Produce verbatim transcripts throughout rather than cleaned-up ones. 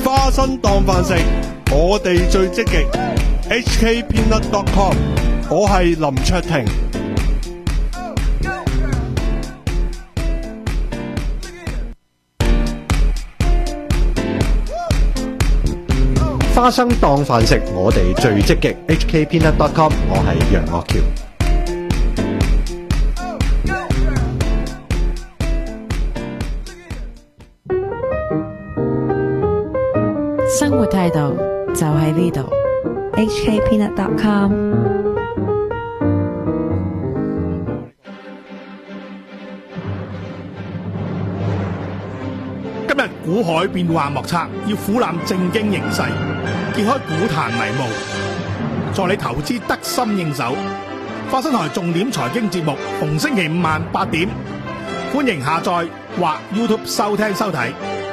花生當飯食，我哋最積極。H K Peanut dot com， 我係林卓廷。 花生當飯食，我哋最積極。H K Peanut dot com， 我係楊岳橋。 生活態度就喺呢度。 H K Peanut dot com。 今日股海變幻莫測，要俯瞰正經形勢，揭開股壇迷霧，助你投資得心應手。花生台重點財經節目，逢星期五晚八點，歡迎下載或 YouTube 收聽收睇。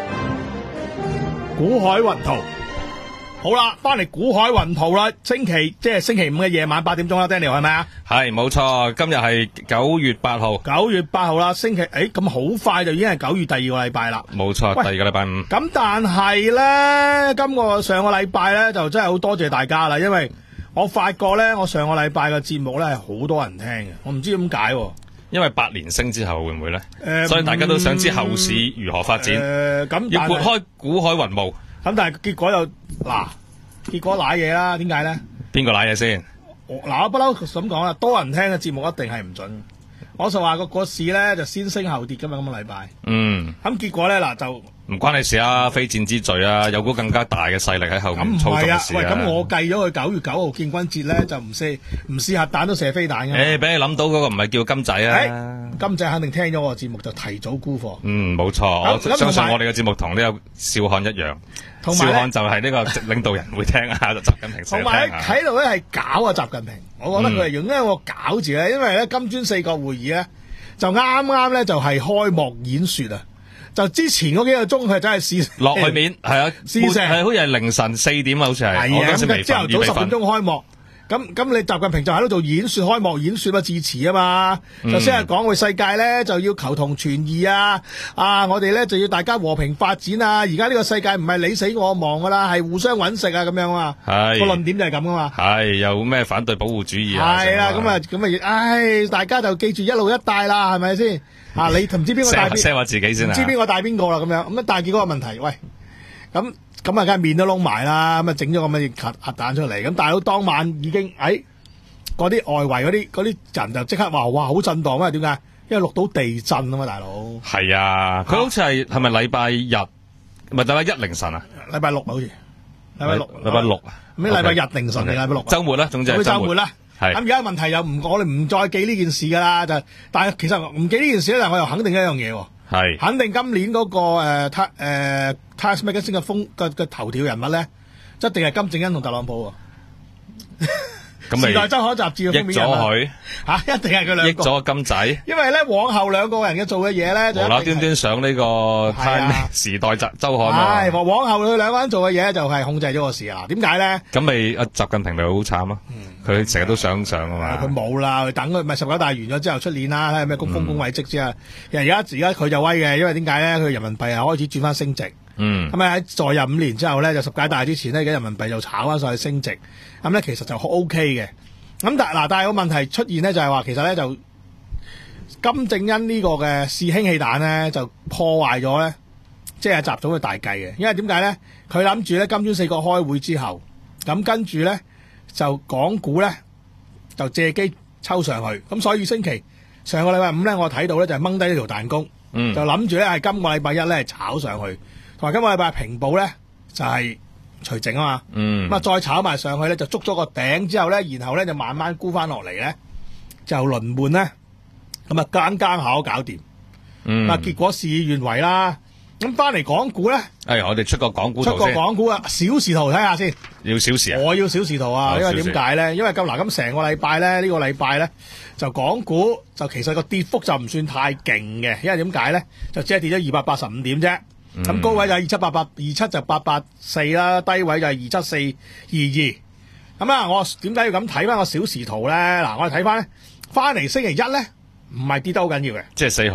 股海雲圖，好啦，翻嚟股海雲圖啦。星期即係星期五嘅夜晚八點鐘啦 ，Daniel 係咪啊？ 係冇錯，今日係九月八號。 九月八號啦，星期誒咁好快就已經係九月第二個禮拜啦。 冇錯，第二個禮拜五。咁但係咧，今個上個禮拜咧就真係好多謝大家啦，因為我發覺咧，我上個禮拜嘅節目咧係好多人聽嘅，我唔知點解。 因為八連升之後會唔會咧？誒、 呃， 所以大家都想知後市如何發展。誒、 呃，咁要撥開股海雲霧。 咁但係結果又嗱，結果瀨嘢啦，點解咧？邊個瀨嘢先？ 嗱，我不嬲咁講啦，多人聽嘅節目一定係唔準。我就話個個市咧就先升後跌噶嘛，今個禮拜。嗯。咁結果咧嗱就唔關你事啊，非戰之罪啊，有股更加大嘅勢力喺後面操縱嘅事啊。 喂，咁我計咗佢九月九號建軍節咧就唔射唔試核彈都射飛彈嘅。 誒，俾你諗到嗰個唔係叫金仔啊。 欸、金仔肯定聽咗我節目就提早沽貨。 嗯，冇錯，我相信我哋嘅節目同呢個少漢一樣。少漢就係呢個領導人會聽啊，就習近平成日聽啊。同埋喺度咧係搞啊習近平，我覺得佢係用一個搞字咧，因為咧金磚四國會議咧就啱啱咧就係開幕演說啊，就之前嗰幾個鐘佢真係試落去面係啊，試射係好似係凌晨四點啊，好似係。係啊，咁朝頭早十分鐘開幕。咁咁，你習近平就喺度做演說、開幕演說啊、致辭啊嘛，嗯、就先係講佢世界咧就要求同存異啊，啊，我哋咧就要大家和平發展啊，而家呢個世界唔係你死我亡噶啦，係互相搵食啊咁樣啊，係個論點就係咁噶嘛， 係有咩反對保護主義啊， 係啦，咁啊咁啊，唉，大家就記住一路一帶啦，係咪先？啊，你唔知邊個帶邊， 話自己先啊， 唔知邊個帶邊個啦咁樣，咁啊，但係結果個問題，喂，咁。咁啊，梗係面都窿埋啦，咁啊整咗咁嘅核核彈出嚟，咁大佬當晚已經，誒嗰啲外圍嗰啲嗰啲人就即刻話，哇好震盪啊！點解？因為錄到地震啊嘛，大佬。 係啊，佢好似係係咪禮拜日，唔係禮拜一凌晨啊？ 禮拜六好似，禮拜六， 禮拜六啊？ 咩禮拜日凌晨定禮拜六？ 週末啦，總之係週末啦。係。咁而家問題又唔，我哋唔再記呢件事㗎啦，就但係其實唔記呢件事咧，但我又肯定一樣嘢喎。係。肯定今年嗰、那個誒誒。呃 Times Magazine 嘅風嘅嘅頭條人物咧，一定係金正恩同特朗普喎。時代周刊雜誌嘅封面人物佢嚇，一定係佢兩個。益咗金仔。因為咧，往後兩個人嘅做嘅嘢咧，就無啦端端上呢個《Time》時代週週刊啊。係，往後佢兩個人做嘅嘢就係控制咗個市啊。點解咧？咁咪阿習近平咪好慘啊？佢成日都想上啊嘛。佢冇啦，佢等佢咪十九大完咗之後出年啦，睇下咩高峰功偉績之啊。其實而家而家佢就威嘅，因為點解咧？佢人民幣係開始轉翻升值。嗯，咁啊喺在任五年之後咧，就十屆大之前咧，而家人民幣就炒翻上去升值，咁咧其實就 O K 嘅。咁但嗱，但係個問題出現咧，就係話其實咧就金正恩呢個嘅試氫氣彈咧，就破壞咗咧，即係習總嘅大計嘅。因為點解咧？佢諗住咧金磚四國開會之後，咁跟住咧就港股咧就借機抽上去，咁所以星期上個禮拜五咧，我睇到咧就係掹低呢條彈弓，嗯、就諗住咧係今個禮拜一咧炒上去。同埋今個禮拜平保咧就係除淨啊嘛，咁、嗯、啊再炒埋上去咧就捉咗個頂之後咧，然後咧就慢慢沽翻落嚟咧，就輪換咧，咁啊間間下都搞掂，咁、嗯、啊結果事與願違啦。咁翻嚟港股咧，誒、 哎、我哋出個港股圖先， 出個港股啊小時圖睇下先， 要小時啊， 我要小時圖啊，因為點解咧？因為咁嗱咁成個禮拜咧呢、這個禮拜咧就港股就其實個跌幅就唔算太勁嘅，因為點解咧？就只係跌咗二百八十五點啫。咁、嗯、高位就係二七八八，二七就八八四啦，低位就係二七四二二。咁啊，我點解要咁睇翻個小時圖咧？嗱，我哋睇翻咧，翻嚟星期一咧，唔係跌得好緊要嘅， 即係四號，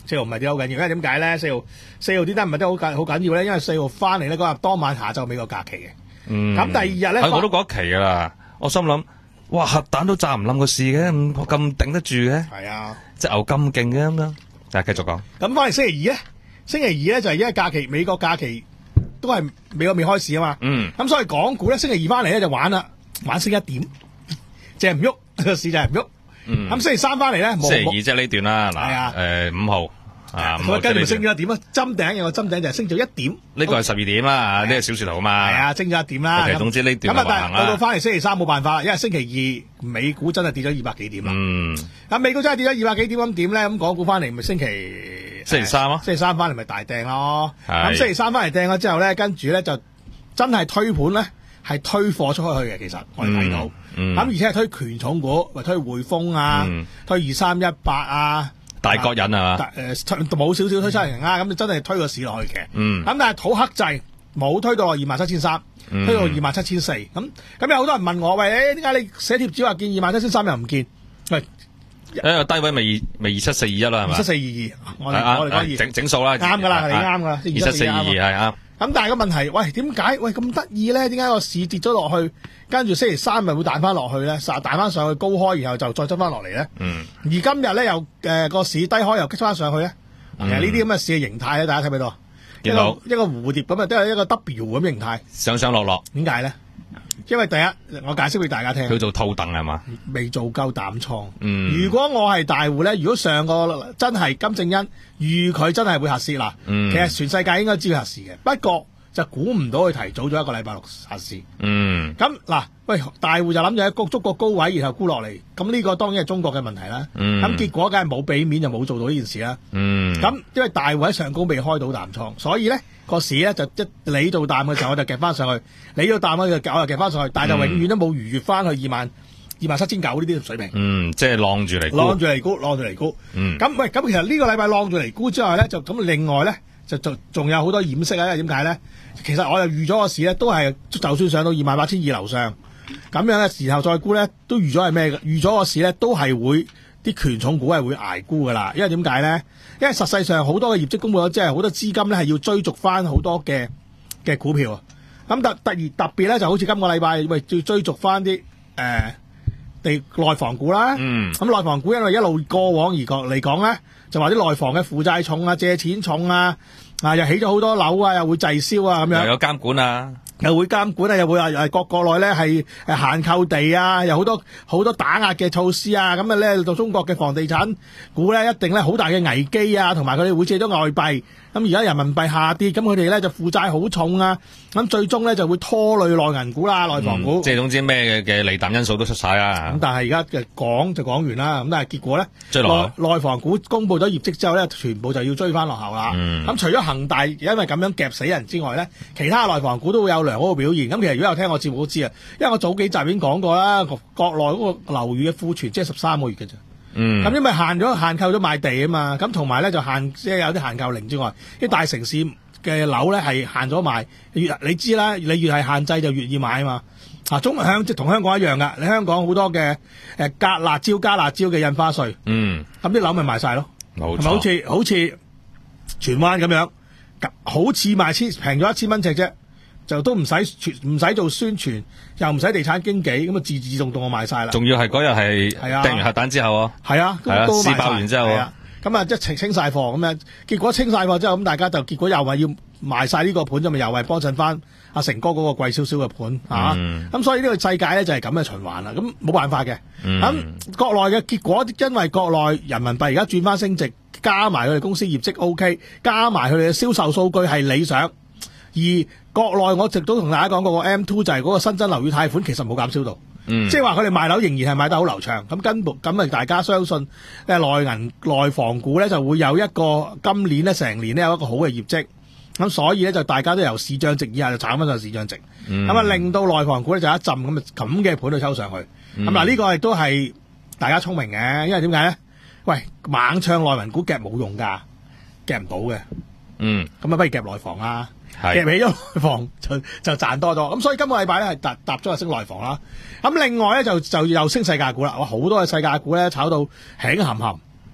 四號唔係跌好緊要，因為點解咧？四號四號點解唔係得好緊好緊要咧？因為四號翻嚟咧嗰日當晚下晝美國假期嘅。嗯。咁第二日咧， 我都嗰期噶啦。我心諗，哇核彈都炸唔冧個市嘅，咁咁頂得住嘅。係啊。隻牛咁勁嘅咁樣。但係繼續講。咁翻嚟星期二咧，星期二咧就係因為假期，美國假期都係美國未開市啊嘛。嗯。咁所以港股咧星期二翻嚟咧就玩啦，玩升一點，即係唔喐個市就係唔喐。嗯。咁星期三翻嚟咧， 星期二即係呢段啦。係啊。誒五號。啊， 咁跟住升咗一點啊，針頂有個針頂就係升咗一點。 呢個係十二點啦，呢個小樹圖嘛。 係啊，升咗一點啦。 其實總之呢段咁啊，但係到到翻嚟星期三冇辦法啦，因為星期二美股真係跌咗二百幾點啦。嗯。咁美股真係跌咗二百幾點咁點咧？咁港股翻嚟咪星期星期三咯。 星期三翻嚟咪大掟咯。咁星期三翻嚟掟咗之後咧，跟住咧就真係推盤咧，係推貨出去嘅。其實我哋睇到。嗯。咁而且係推權重股，或推匯豐啊，推二三一八啊。 大國人啊嘛， 誒冇少少推七零啊，咁、嗯、真係推個市落去嘅。嗯，咁但係土克制冇推到落二萬七千三，推到二萬七千四。咁咁有好多人問我，喂，誒點解你寫貼紙話見二萬七千三又唔見？喂， 誒低位未未二七四二一啦，係嘛？ 二七四二二，我哋我哋講二整整數啦， 啱噶啦，你啱噶啦， 二七四二二係啱。 咁但係個問題，喂點解喂咁得意咧？點解個市跌咗落去，跟住星期三咪會彈翻落去咧？彈翻上去高開，然後就再執翻落嚟咧？嗯。而今日咧又誒個市低開又激翻上去咧？其實呢啲咁嘅市嘅形態咧，大家睇唔睇到？見到一個蝴蝶咁啊，都係一個 W 咁形態， 上上落落。點解咧？因為第一，我解釋俾大家聽。 佢做套戥係嘛？ 未做夠膽倉。嗯。如果我係大戶咧，如果上個真係金正恩預佢真係會核試啦，嗯、其實全世界應該知佢核試嘅。不過就估唔到佢提早咗一個禮拜六核試。嗯。咁嗱，喂，大戶就諗住喺谷捉個高位，然後沽落嚟。咁呢個當然係中國嘅問題啦。嗯。咁結果梗係冇俾面，就冇做到呢件事啦。嗯。咁因為大戶喺上高未開到淡倉，所以咧。個市咧就一你到淡嘅時候，我就夾翻上去；你到淡嘅就我就夾翻上去，但係就永遠都冇逾越翻去二萬二萬七千九呢啲水平。嗯， 即係晾住嚟， 晾住嚟沽，晾住嚟沽。嗯，咁喂，咁其實呢個禮拜晾住嚟沽之外咧，就咁另外咧就就仲有好多掩飾啊！點解咧？其實我又預咗個市咧，都係就算上到二萬八千二樓上咁樣嘅時候再沽咧，都預咗係咩嘅？預咗個市咧都係會啲權重股係會捱沽噶啦，因為點解咧？因為實際上好多嘅業績公布咗，即係好多資金咧係要追逐翻好多嘅嘅股票啊。咁特突然特別咧，就好似今個禮拜喂要追逐翻啲誒地內房股啦。嗯。咁內房股因為一路過往而講嚟講咧，就話啲內房嘅負債重啊、借錢重啊，啊又起咗好多樓啊，又會滯銷啊咁樣。 又有監管啊。 又會監管啊，又會話誒國國內咧係誒限購地啊，有好多好多打壓嘅措施啊，咁啊咧到中國嘅房地產股咧一定咧好大嘅危機啊，同埋佢哋會借咗外幣，咁而家人民幣下跌，咁佢哋咧就負債好重啊，咁最終咧就會拖累內銀股啦、內房股。 嗯、即係總之咩嘅嘅利淡因素都出晒啦。 咁但係而家嘅講就講完啦，咁但係結果咧，內內房股公布咗業績之後咧，全部就要追翻落後啦。咁、嗯、除咗恒大因為咁樣夾死人之外咧，其他內房股都會有良好嘅表現。咁其實如果有聽我節目都知啊，因為我早幾集已經講過啦，國內嗰個樓宇嘅庫存即係十三個月嘅啫。嗯。咁因為限咗限購咗賣地啊嘛，咁同埋咧就限即係有啲限購令之外，啲大城市嘅樓咧係限咗賣。越你知啦，你越係限制就越易買啊嘛。啊，中香即同香港一樣噶，你香港好多嘅誒加辣椒加辣椒嘅印花稅。嗯。咁啲樓咪賣晒咯。冇錯。係咪好似好似荃灣咁樣，好似賣千平咗一千蚊尺啫。就都唔使唔使做宣傳，又唔使地產經紀，咁啊自自動動我賣晒啦。仲要係嗰日係掟完核彈之後啊， 係啊， 係啊，試爆完之後啊， 咁啊即係清清晒貨咁樣，結果清晒貨之後，咁大家就結果又話要賣晒呢個盤，就咪又係幫襯翻阿成哥嗰個貴少少嘅盤啊。咁、嗯、所以呢個世界咧就係咁嘅循環啦。咁冇辦法嘅。咁、嗯、國內嘅結果，因為國內人民幣而家轉翻升值，加埋佢哋公司業績 OK， 加埋佢哋嘅銷售數據係理想。而國內我一直都同大家講過個 M 二 就係嗰個新增樓宇貸款其實冇減少到，嗯、即係話佢哋賣樓仍然係賣得好流暢。咁根本咁啊，大家相信誒內銀內房股咧就會有一個今年咧成年咧有一個好嘅業績。咁所以咧就大家都由市漲值以下就炒翻上市漲值，咁啊、嗯、令到內房股咧就一浸咁咁嘅盤去抽上去。咁嗱呢個亦都係大家聰明嘅，因為點解咧？喂，猛唱內銀股夾冇用㗎，夾唔到嘅。嗯，咁啊不如夾內房啦。夾起咗內房就就賺多咗，咁所以今個禮拜咧係搭搭咗係升內房啦。咁另外咧就就又升世界股啦，哇好多嘅世界股咧炒到輕冚冚，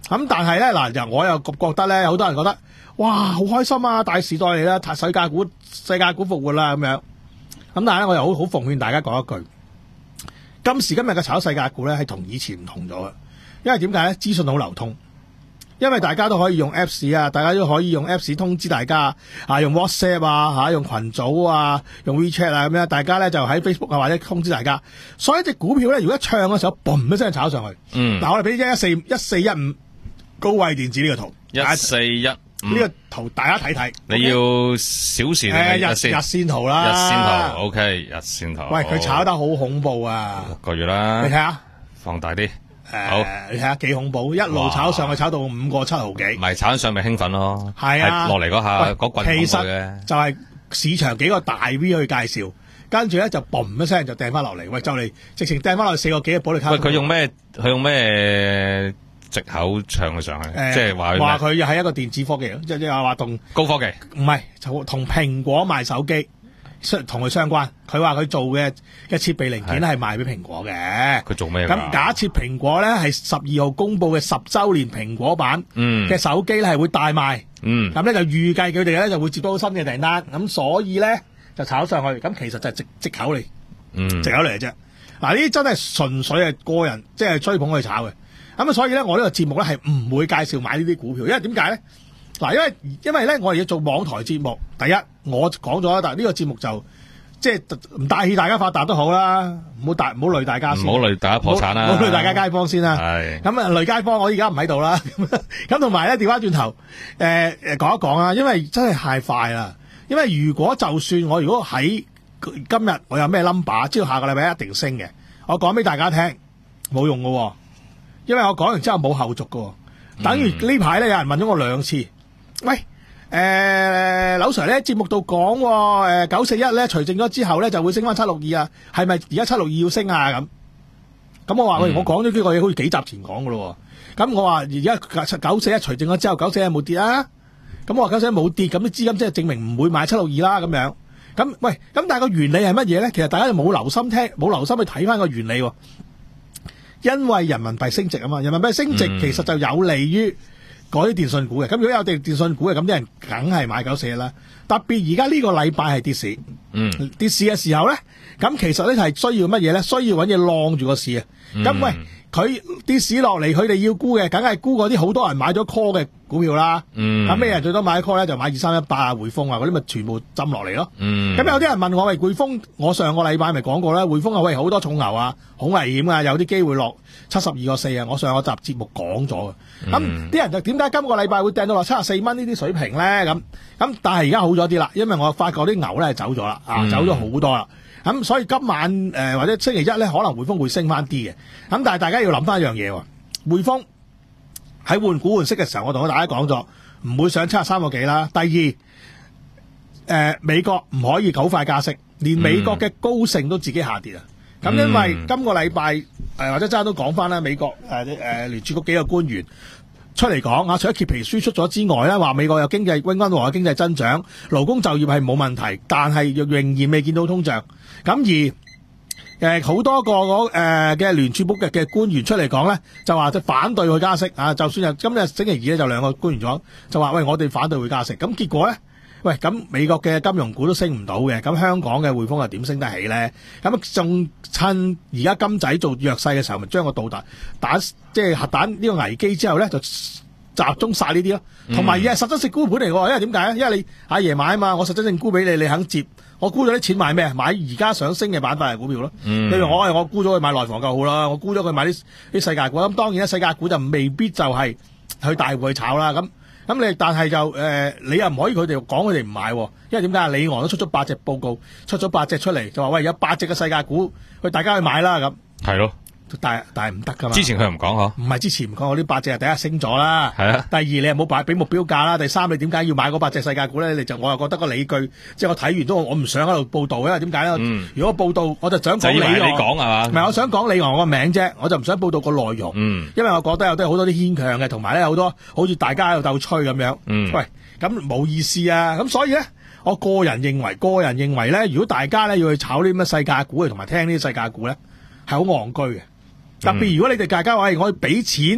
咁但係咧嗱，我又覺得咧，好多人覺得哇好開心啊，大時代嚟啦，世界股世界股復活啦咁樣。咁但係咧，我又好好奉勸大家講一句，今時今日嘅炒世界股咧係同以前唔同咗嘅，因為點解咧？資訊好流通。因為大家都可以用 Apps 啊，大家都可以用 Apps 通知大家啊，用 WhatsApp 啊，吓用群組啊，用 WeChat 啊咁樣，大家咧就喺 Facebook 啊或者通知大家。所以隻股票咧，如果一唱嘅時候，嘣一聲炒上去。嗯。嗱，我哋俾一四一四一五高位電子呢個圖。 一四一五呢個圖大家睇睇。 你要小時定係日線？日線圖啦。 日線圖 OK，日線圖。 喂，佢炒得好恐怖啊！ 六個月啦。 你睇下。 放大啲。 誒、 好， 你睇下幾恐怖，一路炒上去，炒到五個七毫幾。 唔係炒上咪興奮咯， 係啊， 落嚟嗰下嗰棍其實就係市場幾個大 V 去介紹，跟住咧就嘣一聲就掟翻落嚟，喂就嚟直情掟翻落去四個幾嘅保利卡。 喂，佢用咩？佢用咩藉口唱佢上去？即係話話佢又係一個電子科技，即係話同高科技， 唔係就同蘋果賣手機。同佢相關，佢話佢做嘅嘅設備零件係賣俾蘋果嘅。 佢做咩？ 咁假設蘋果咧係十二號公佈嘅十週年蘋果版嘅手機咧係會大賣，咁、嗯、咧就預計佢哋咧就會接到新嘅訂單，咁所以咧就炒上去。咁其實就係藉藉口嚟， 嗯、藉口嚟嘅啫。嗱呢啲真係純粹係個人即係、就是、追捧去炒嘅。咁啊，所以咧我呢個節目咧係唔會介紹買呢啲股票，因為點解咧？嗱，因為因為咧，我哋要做網台節目。第一，我講咗，但係呢個節目就即係唔帶起大家發達都好啦，唔好大唔好累大家先， 唔好累大家破產啦， 唔好累大家街坊先啦。 係咁啊，累街坊我而家唔喺度啦。咁同埋咧，調翻轉頭，誒誒講一講啊，因為真係太快啦。因為如果就算我如果喺今日我有咩 number， 知道下個禮拜一定升嘅，我講俾大家聽冇用喎。因為我講完之後冇後續喎。等於呢排咧有人問咗我兩次。喂，誒、呃，柳 Sir 咧節目度講，誒九四一咧除淨咗之後咧就會升翻七六二啊，係咪而家七六二要升啊？咁，咁我話喂，我講咗呢個嘢好似幾集前講噶咯，咁我話而家九四一除淨咗之後，九四一冇跌啊，咁我話九四一冇跌，咁啲資金即係證明唔會買七六二啦，咁樣，咁喂，咁但係個原理係乜嘢咧？其實大家就冇留心聽，冇留心去睇翻個原理，因為人民幣升值啊嘛，人民幣升值其實就有利於嗰啲電信股嘅，咁如果有電電信股嘅，咁啲人梗係買九四一啦。特別而家呢個禮拜係跌市，嗯，跌市嘅時候咧，咁其實咧係需要乜嘢咧？需要揾嘢晾住個市啊。咁、嗯、喂，佢跌市落嚟，佢哋要沽嘅，梗係沽嗰啲好多人買咗 call 嘅股票啦。嗯，咁咩人最多買 call 咧？就買二三一八啊、匯豐啊嗰啲，咪全部浸落嚟咯。嗯，咁有啲人問我喂，匯豐，我上個禮拜咪講過啦，匯豐啊喂好多重牛啊，好危險啊，有啲機會落七十二個四啊。我上個集節目講咗嘅。咁、嗯、啲人就點解今個禮拜會掟到落七十四蚊呢啲水平咧？咁咁但係而家好咗啲啦，因為我發覺啲牛咧係走咗啦，啊、嗯、走咗好多啦。咁所以今晚誒、呃、或者星期一咧，可能匯豐會升翻啲嘅。咁但係大家要諗翻一樣嘢喎，匯豐喺換股換息嘅時候，我同大家講咗，唔會上七十三個幾啦。第二，誒、呃、美國唔可以好快加息，連美國嘅高盛都自己下跌啊。咁、嗯、因為今個禮拜誒或者真係都講翻啦，美國誒誒聯儲局幾個官員出嚟講啊，除咗揭皮書出咗之外咧，話美國有經濟溫和嘅經濟增長，勞工就業係冇問題，但係仍然未見到通脹。咁而誒好、呃、多個嗰誒嘅聯儲局嘅嘅官員出嚟講咧，就話就反對佢加息啊！就算係今日星期二咧，就兩個官員講就話喂，我哋反對會加息。咁結果咧，喂咁美國嘅金融股都升唔到嘅，咁香港嘅匯豐又點升得起咧？咁仲趁而家金仔做弱勢嘅時候，咪將個導彈打即係核彈呢個危機之後咧，就集中殺呢啲咯。同埋而係實質性沽盤嚟喎，因為點解咧？因為你阿爺買啊嘛，我實質性沽俾你，你肯接。我沽咗啲錢買咩？買而家想升嘅板塊嘅股票咯。嗯、例如我係我沽咗佢買內房夠好啦，我沽咗佢買啲啲世界股。咁當然咧，世界股就未必就係去大戶去炒啦。咁咁你但係就誒、呃，你又唔可以佢哋講佢哋唔買，因為點解？李昂都出咗八隻報告，出咗八隻出嚟，就話喂有八隻嘅世界股，去大家去買啦咁。係咯。但係但係唔得噶嘛？之前佢又唔講嗬？唔係之前唔講，我呢八隻係第一升咗啦。係啊。第二你又冇擺俾目標價啦。第三你點解要買嗰八隻世界股咧？你就我又覺得個理據，即係我睇完都我唔想喺度報道，因為點解咧？嗯、如果報道我就想講李昂，你講係嘛？唔係我想講李昂個名啫，我就唔想報道個內容。嗯。因為我覺得有啲好多啲牽強嘅，同埋咧好多好似大家喺度鬥吹咁樣。嗯。喂，咁冇意思啊！咁所以咧，我個人認為，個人認為咧，如果大家咧要去炒呢啲咩世界股，同埋聽呢啲世界股咧，係好戇居嘅。特別如果你哋大家話，我可以俾錢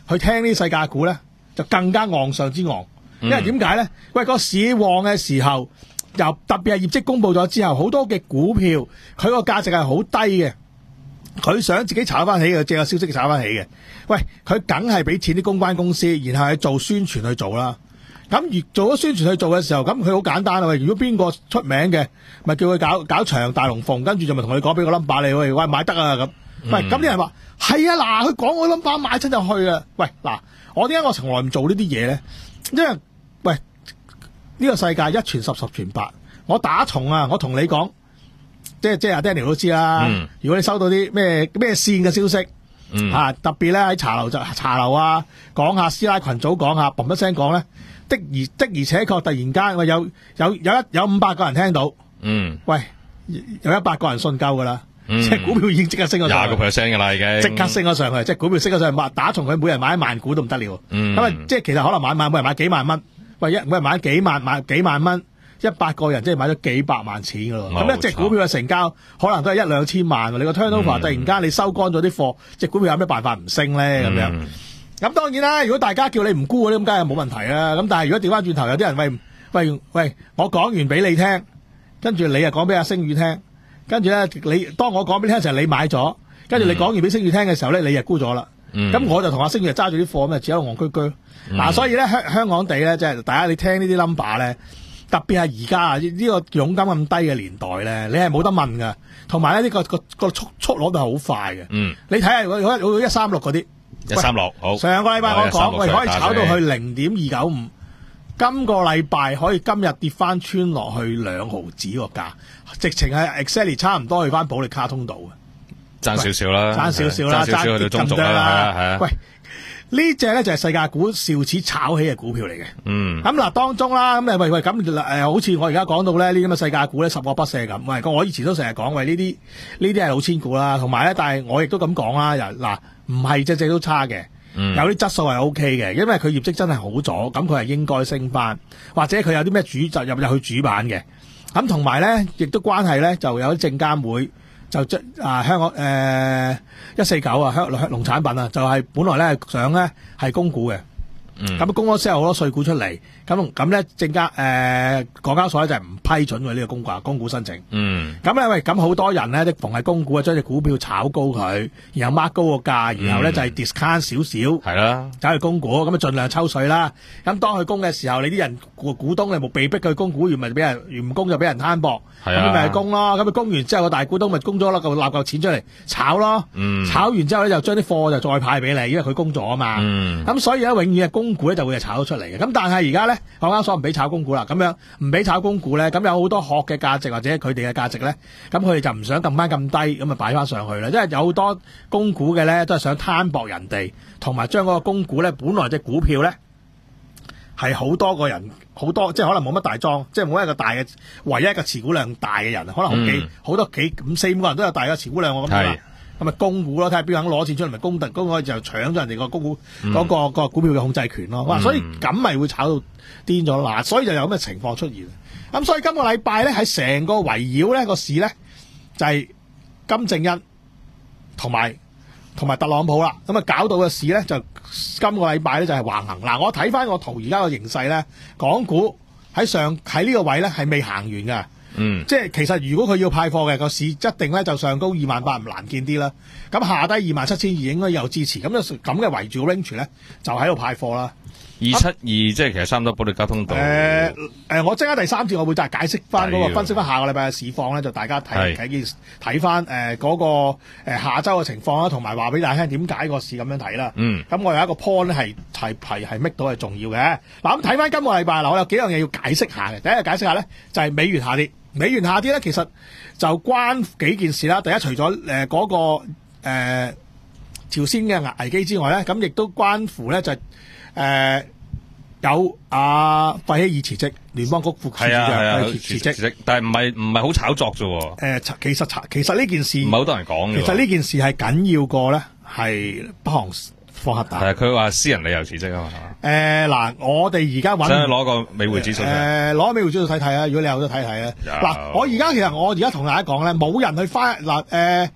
去聽呢啲細價股咧，就更加昂上之昂。因為點解咧？喂，個市旺嘅時候，又特別係業績公佈咗之後，好多嘅股票佢個價值係好低嘅，佢想自己炒翻起嘅，借個消息炒翻起嘅。喂，佢梗係俾錢啲公關公司，然後去做宣傳去做啦。咁而做咗宣傳去做嘅時候，咁佢好簡單啊！喂，如果邊個出名嘅，咪叫佢搞搞場大龍鳳，跟住就咪同佢講俾個 number 你，喂，喂買得啊咁。喂，咁啲人話係啊，嗱，佢講個 number 買親就去啊。喂，嗱，我點解我從來唔做呢啲嘢咧？因為喂呢、呢個世界一傳十，十傳百，我打從啊，我同你講，即係即係阿 Daniel 都知啦。嗯、如果你收到啲咩咩線嘅消息，嗯啊、特別咧喺茶樓就茶樓啊，講下師奶群組講下，嘣一聲講咧。的而的而且確突然間，喂有有有一有五百個人聽到，嗯，喂有一百個人信鳩噶啦，嗯、即係股票已經即刻升咗上去，廿個 percent 噶啦已經，即刻升咗上去，即係股票升咗上去，打從佢每人買一萬股都唔得了，咁、嗯、啊即係其實可能買買每人買幾萬蚊，喂一每人買幾萬買幾萬蚊，一百個人即係買咗幾百萬錢噶咯，咁一隻股票嘅成交可能都係一兩千萬，你個 turnover、嗯、突然間你收乾咗啲貨，隻股票有咩辦法唔升咧咁樣？嗯咁當然啦，如果大家叫你唔沽嗰啲咁，梗係冇問題啦。咁但係如果調翻轉頭，有啲人喂喂喂，我講完俾你聽，跟住你又講俾阿星宇聽，跟住咧你當我講俾你聽嘅時候，你買咗，跟住你講完俾星宇聽嘅時候咧，你又沽咗啦。咁、嗯、我就同阿星宇揸住啲貨咁啊，只有戇居居。嗱、嗯啊，所以咧香香港地咧，即係大家你聽呢啲 number 咧，特別係而家啊呢個佣金咁低嘅年代咧，你係冇得問噶。同埋咧呢個個個速速攞到係好快嘅。嗯，你睇下如果如果一三六嗰啲。一三六好，上個禮拜我講，喂可以炒到去零點二九五，今個禮拜可以今日跌翻穿落去兩毫子個價，直情係 exactly 差唔多去翻保利卡通道嘅，爭少少啦，爭少少啦，爭少少去到中軸啦，係啊，喂呢隻咧就係世界股少此炒起嘅股票嚟嘅，嗯，咁嗱當中啦，咁誒喂喂咁誒，好似我而家講到咧呢啲咁嘅世界股咧十惡不赦咁，喂我以前都成日講喂呢啲呢啲係老千股啦，同埋咧但係我亦都咁講啦，又嗱。唔係隻隻都差嘅，嗯、有啲質素係 O K 嘅，因為佢業績真係好咗，咁佢係應該升翻，或者佢有啲咩主就入入去主板嘅，咁同埋咧，亦都關係咧，就有啲證監會就即啊香港誒一四九啊香農產品啊，就係、是、本來咧想咧係供股嘅，咁、嗯、供咗之後好多稅股出嚟，咁咁咧證監誒港交所咧就係唔批准佢呢個供股供股申請，嗯，咁咧喂咁好多人咧，即逢係供股啊，將隻股票炒高佢，然後 mark 高個價，然後咧、嗯、就係 discount 少少，係啦，走去供股，咁啊盡量抽水啦。咁當佢供嘅時候，你啲人股股東你冇被逼佢供股，原咪俾人原唔供就俾人攤薄，咁咪係供咯。咁佢供完之後個大股東咪供咗啦，嚿納嚿錢出嚟炒咯，嗯、炒完之後咧就將啲貨就再派俾你，因為佢供咗啊嘛。咁、嗯、所以咧永遠係供股咧就會係炒咗出嚟嘅。咁但係而家咧港交所唔俾炒供股啦，咁樣唔俾炒供股咧，咁有好多殼嘅價值或者佢哋嘅價值咧，咁佢哋就唔想撳翻咁低，咁咪擺翻上去啦。因為有好多供股嘅咧，都係想攤薄人哋，同埋將嗰個供股咧，本來隻股票咧係好多個人，好多即係可能冇乜大莊，即係冇一個大嘅，唯一一個持股量大嘅人，可能好幾好、嗯、多幾五四五個人都有大嘅持股量，我咁樣啦。咁咪供股咯，睇下邊個肯攞錢出嚟，咪供特供開就搶咗人哋個供股嗰、嗰個、嗯、個股票嘅控制權咯。哇、嗯！所以咁咪會炒到癲咗嗱，所以就有咁嘅情況出現。咁所以今個禮拜咧，喺成個圍繞咧個市咧，就係、是、金正恩同埋同埋特朗普啦。咁啊搞到個市咧就今個禮拜咧就係橫行。嗱，我睇翻個圖而家個形勢咧，港股喺上喺呢個位咧係未行完㗎。嗯，即係其實如果佢要派貨嘅個市一定咧就上高二萬八唔難見啲啦。咁下低二萬七千二應該有支持。咁就咁嘅圍住 range 咧就喺度派貨啦。二七二即係其實差唔多保利交通道。誒誒、呃呃，我即刻第三節我會就係解釋翻嗰個分析翻下個禮拜嘅市況咧，就大家睇睇睇翻誒嗰個誒、呃、下周嘅情況啦，同埋話俾大家聽點解個市咁樣睇啦。嗯。咁我有一個 point 咧係係係係 make 到係重要嘅。嗱咁睇翻今個禮拜嗱，我有幾樣嘢要解釋下嘅。第一個解釋下咧就係、是、美元下跌，美元下跌咧其實就關幾件事啦。第一，除咗誒嗰個誒、呃、朝鮮嘅危機之外咧，咁亦都關乎咧就係、是。誒、呃，有阿費希爾辭職，聯邦局副處長辭職，但係唔係唔係好炒作啫。誒、呃，其實其實呢件事唔係好多人講嘅。其實呢件事係緊要過咧，係北韓放核彈。係佢話私人理由辭職啊嘛。誒、呃，嗱，我哋而家搵，想攞個美匯指數。誒、呃，攞美匯指數睇睇啊！如果你有得睇睇啊。嗱，我而家其實我而家同大家講咧，冇人去翻嗱誒。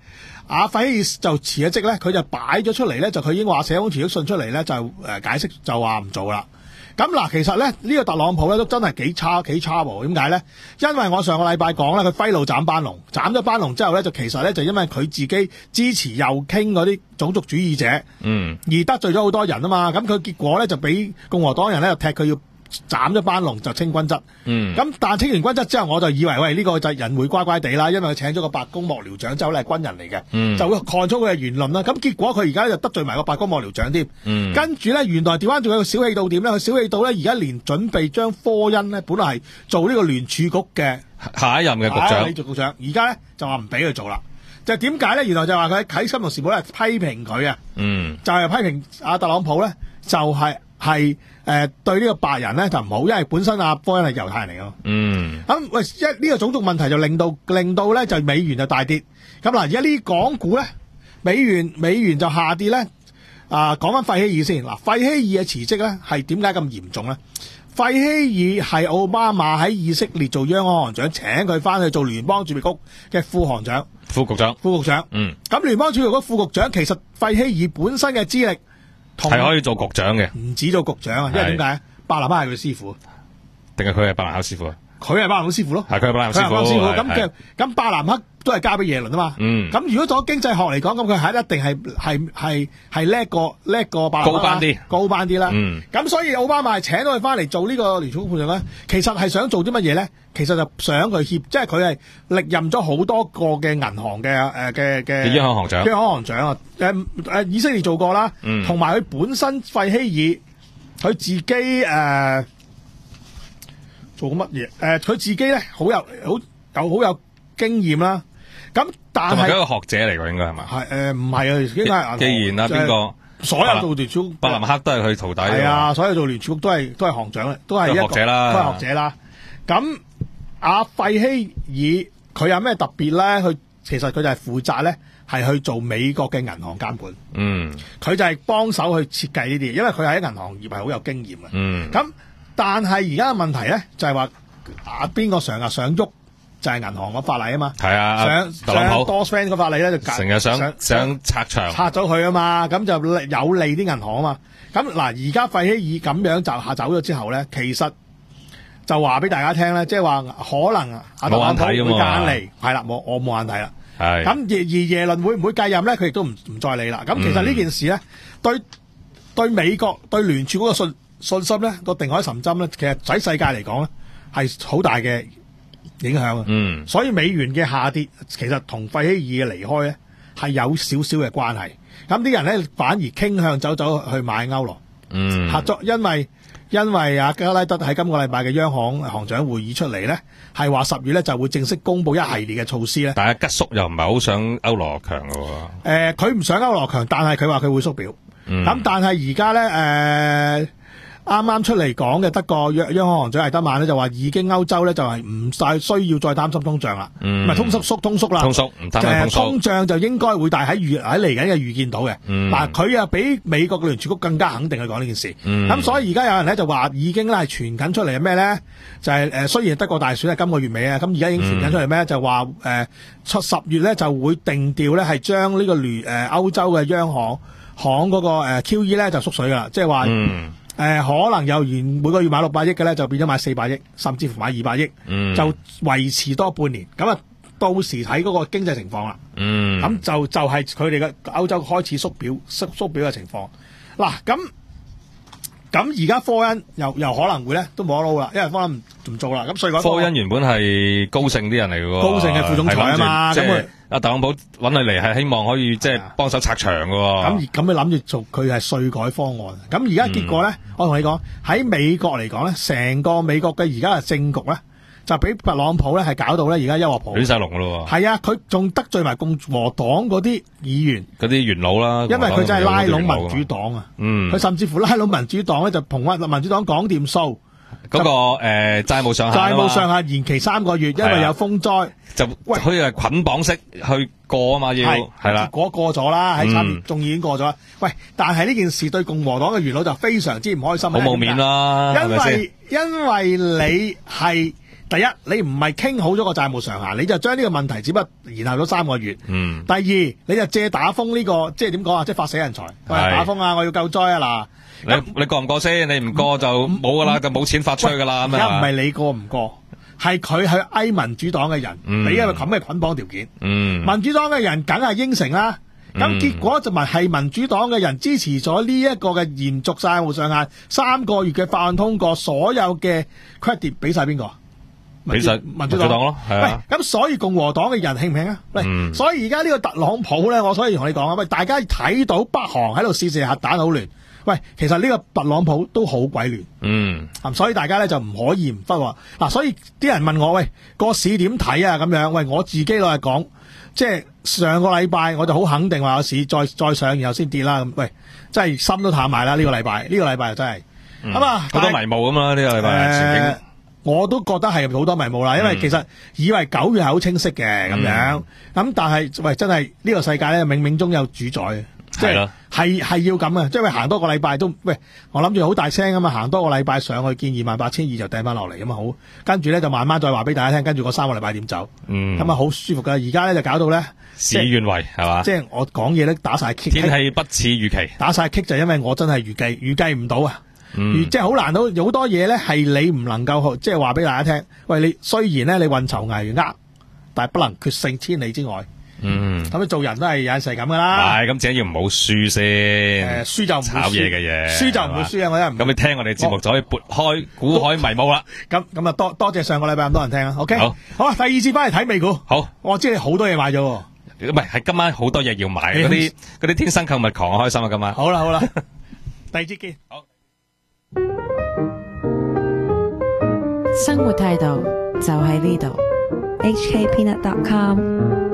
阿費希爾就辭咗職咧，佢就擺咗出嚟咧，就佢已經話寫封辭職信出嚟咧，就誒解釋就話唔做啦。咁嗱，其實咧呢、呢個特朗普咧都真係幾差幾差喎。點解咧？因為我上個禮拜講咧，佢揮路斬班龍，斬咗班龍之後咧，就其實咧就因為佢自己支持右傾嗰啲種族主義者，嗯，而得罪咗好多人啊嘛。咁佢結果咧就俾共和黨人咧就踢佢要斬咗班龍就清君側，嗯，咁但係清完君側之後，我就以為喂呢、呢個就人會乖乖地啦，因為佢請咗個白宮幕僚長之後咧係軍人嚟嘅，嗯，就會看出佢嘅言論啦。咁結果佢而家就得罪埋個白宮幕僚長添，嗯，跟住咧原來調翻仲有個小氣到點咧？佢小氣到咧而家連準備將科恩咧本來係做呢個聯儲局嘅下一任嘅局長， 你做局長，而家咧就話唔俾佢做啦。就點解咧？原來就話佢喺《金融時報》咧批評佢啊，嗯，就係批評阿特朗普咧就係係。誒、呃，對呢個白人咧就唔好，因為本身阿科恩係猶太人嚟㗎。嗯。咁喂，一呢、這個種族問題就令到令到咧就美元就大跌。咁嗱，而家呢啲港股咧，美元美元就下跌咧。啊，講翻費希爾先。嗱，費希爾嘅辭職咧係點解咁嚴重咧？費希爾係奧巴馬喺以色列做央行行長，請佢翻去做聯邦儲備局嘅副行長、 副局長、 副局長。嗯。咁聯邦儲備局副局長其實費希爾本身嘅資歷。 係可以做局長嘅， 唔止做局長啊！因為點解？伯南克係佢師傅， 定係佢係伯南克師傅啊？ 佢係伯南克師傅咯， 係佢係伯南克師傅。 咁嘅咁伯南克都係交俾耶倫啊嘛。嗯。咁如果從經濟學嚟講，咁佢係一定係係係係叻過叻過伯南克高班啲， 高班啲啦。 嗯。 咁所以奧巴馬係請到佢翻嚟做呢個聯儲局副長咧，其實係想做啲乜嘢咧？其實就想佢協，即係佢係歷任咗好多個嘅銀行嘅誒嘅嘅央行行長， 央行行長啊，誒、呃、誒以色列做過啦，同埋佢本身費希爾佢自己誒、呃、做過乜嘢？誒、呃、佢自己咧好有好有好有經驗啦。咁但係同埋佢一個學者嚟㗎，應該係嘛？ 係誒唔係啊？應該係既然啦，邊個？ 所有做聯儲局， 伯南克都係佢徒弟。 係啊，所有做聯儲局都係都係行長，都係一個學者啦， 都係學者啦。咁阿費希爾佢有咩特別咧？佢其實佢就係負責咧，係去做美國嘅銀行監管。嗯，佢就係幫手去設計呢啲，因為佢喺銀行業係好有經驗嘅。嗯，咁但係而家嘅問題咧，就係話啊邊個成日想喐？就係、是、銀行個法例啊嘛，係啊，想特朗普多 friend 個法例咧就成日想想，想拆牆拆咗佢啊嘛，咁就有利啲銀行啊嘛。咁嗱，而家費希爾咁樣就下走咗之後咧，其實就話俾大家聽咧，即係話可能阿特朗普會間嚟，係啦，冇我冇眼睇啦。係咁而而耶倫會唔會繼任咧？佢亦都唔唔再理啦。咁其實呢件事咧、嗯，對對美國對聯儲嗰個信信心咧個定海神針咧，其實喺世界嚟講咧係好大嘅影響啊，嗯，所以美元嘅下跌其實同費希爾嘅離開咧係有少少嘅關係。咁啲人咧反而傾向走走去買歐羅，嗯，合作，因為因為阿加拉德喺今個禮拜嘅央行行長會議出嚟咧，係話十月咧就會正式公布一系列嘅措施咧。 但係吉叔又唔係好想歐羅強嘅喎。誒、 呃，佢唔想歐羅強，但係佢話佢會縮表。咁、嗯、但係而家咧誒。呃啱啱出嚟講嘅德國央央行行長艾德曼咧就話已經歐洲咧就係唔再需要再擔心通脹啦，唔、嗯、係通縮縮通縮啦， 通縮唔擔心通縮， 通脹就應該會大喺預喺嚟緊嘅預見到嘅。嗱、嗯，佢啊比美國嘅聯儲局更加肯定去講呢件事。咁、嗯、所以而家有人咧就話已經咧係傳緊出嚟係咩咧？就係、是、誒雖然德國大選係今個月尾啊，咁而家已經傳緊出嚟咩？就話誒出十月咧就會定調咧係將呢個聯誒歐洲嘅央行行嗰個誒 Q E 咧就縮水噶啦，即係話。嗯誒、呃，可能由原每個月買六百億嘅咧，就變咗買四百億，甚至乎買二百億，嗯、就維持多半年。咁啊，到時睇嗰個經濟情況啦。嗯，咁就就係佢哋嘅歐洲開始縮表、縮縮表嘅情況。嗱，咁咁而家科恩又又可能會咧都冇得撈啦，因為科恩唔唔做啦。咁所以講科恩原本係高盛啲人嚟嘅喎， 高盛嘅副總裁啊嘛，咁佢。 阿特朗普揾佢嚟係希望可以即係幫手拆牆嘅喎， 咁咁佢諗住做佢係稅改方案，咁而家結果咧、嗯，我同你講喺美國嚟講咧，成個美國嘅而家嘅政局咧，就俾特朗普咧係搞到咧而家一鑊泡亂晒龍嘅咯喎， 係啊，佢仲得罪埋共和黨嗰啲議員， 嗰啲元老啦， 因為佢真係拉攏民主黨啊，嗯，佢甚至乎拉攏民主黨咧就同民主黨講掂數。 嗰、那個誒、呃、債務上限債務上限延期三個月，因為有風災， 就可以係捆綁式去過啊嘛，要係啦。結果過咗啦，喺參議眾議院過咗。喂，但係呢件事對共和黨嘅元老就非常之唔開心， 好冇面啦。 因為因為你係第一，你唔係傾好咗個債務上限，你就將呢個問題只不過延後咗三個月。 嗯。 第二，你就借打風呢、這個，即係點講啊？即係發死人財。喂，打風啊！我要救災啊！嗱， 你你過唔過先？你唔過就冇噶啦，就冇錢發出去噶啦。咁而家唔係你過唔過，係佢去嗌民主黨嘅人，俾一個咁嘅捆綁條件。 嗯。民主黨嘅人梗係應承啦。咁、嗯、結果就咪係民主黨嘅人支持咗呢一個嘅延續債務上限三個月嘅法案通過，所有嘅 credit 俾晒邊個？ 俾晒民主黨咯，係啊。 喂，咁所以共和黨嘅人興唔興啊？喂，嗯、所以而家呢個特朗普咧，我所以同你講啊，喂，大家睇到北韓喺度試射核彈好亂，喂，其實呢個特朗普都好鬼亂。嗯。所以大家咧就唔可以唔忽喎。嗱，所以啲人問我，喂，個市點睇啊？咁樣，喂，我自己落嚟講。即係上個禮拜我就好肯定話有市再再上，然後先跌啦。咁喂，真係心都淡埋啦。呢、這個禮拜呢個禮拜又真係咁啊，好、嗯、多迷霧咁嘛。呢、這個禮拜前景、呃、我都覺得係好多迷霧啦。因為其實以為九月係好清晰嘅咁、嗯、樣，咁但係喂真係呢個世界咧冥冥中有主宰。即係係係要咁啊！即係行多個禮拜都喂，我諗住好大聲啊嘛，行多個禮拜上去見二萬八千二就掟翻落嚟咁啊好，跟住咧就慢慢再話俾大家聽，跟住嗰三個禮拜點走，咁啊好舒服噶。而家咧就搞到咧事與願違係嘛，即係我講嘢咧打晒棘， 天氣不似預期， 打晒棘就因為我真係預計預計唔到啊，嗯、即係好難到好多嘢咧係你唔能夠即係話俾大家聽。喂，你雖然咧你運籌帷幄，但係不能決勝千里之外。嗯，咁你做人都係有陣時咁噶啦。係， 咁自己要唔好輸先。誒、呃，輸就唔會炒嘢嘅嘢， 輸就唔會輸啊！我真係。 咁你聽我哋節目就可以撥開股海迷霧啦。 咁咁啊，多多謝上個禮拜咁多人聽啊。OK，好，好啊，第二次翻嚟睇美股。好，我知你好多嘢買咗。 唔係，係今晚好多嘢要買，嗰啲嗰啲天生購物狂開心啊！今晚。 好啦好啦，第二節見。好。 生活態度就喺呢度。 H K Peanut dot com